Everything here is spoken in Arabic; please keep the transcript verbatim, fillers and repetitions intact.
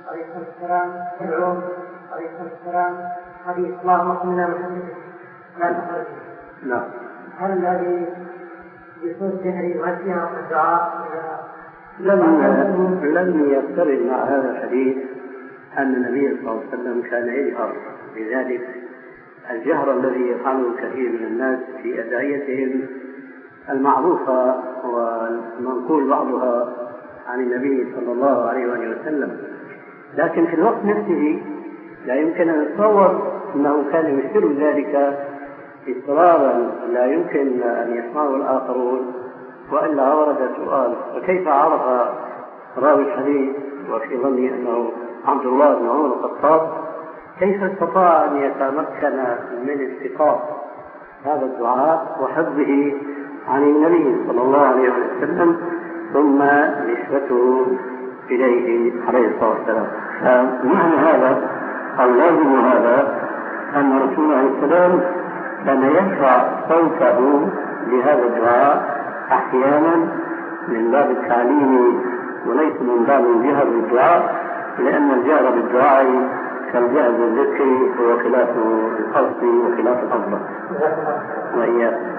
عليه السلام يدعو عليه السلام حديث اللهم اقمنا من حديثك لا تخرج. نعم. هل الذي بصوت جهري وهل الدعاء لم لم يقترن مع هذا الحديث أن النبي صلى الله عليه وسلم كان يجهر، لذلك الجهر الذي يفعله كثير من الناس في أدعيتهم المعروفة والمنقول بعضها عن النبي صلى الله عليه وسلم، لكن في الوقت نفسه لا يمكن أن نتصور أنه كان يشير ذلك إصرارا لا يمكن أن يسمعه الآخرون، وإلا ورد سؤال: وكيف عرف راوي الحديث وفي ظني أنه عبد الله بن عمر الخطاب كيف استطاع أن يتمكن من استقاط هذا الدعاء وحفظه عن النبي صلى الله عليه وسلم ثم نسبته إليه عليه الصلاة والسلام؟ فمعنى هذا أو لازم هذا أن رسول الله عليه السلام كان يرفع صوته لهذا الدعاء أحيانا من باب التعليم وليس من باب الجهر بالدعاء، لأن الجهر بالدعاء كالجهر بالذكر هو خلاف القصد وخلاف الأفضل. وإياه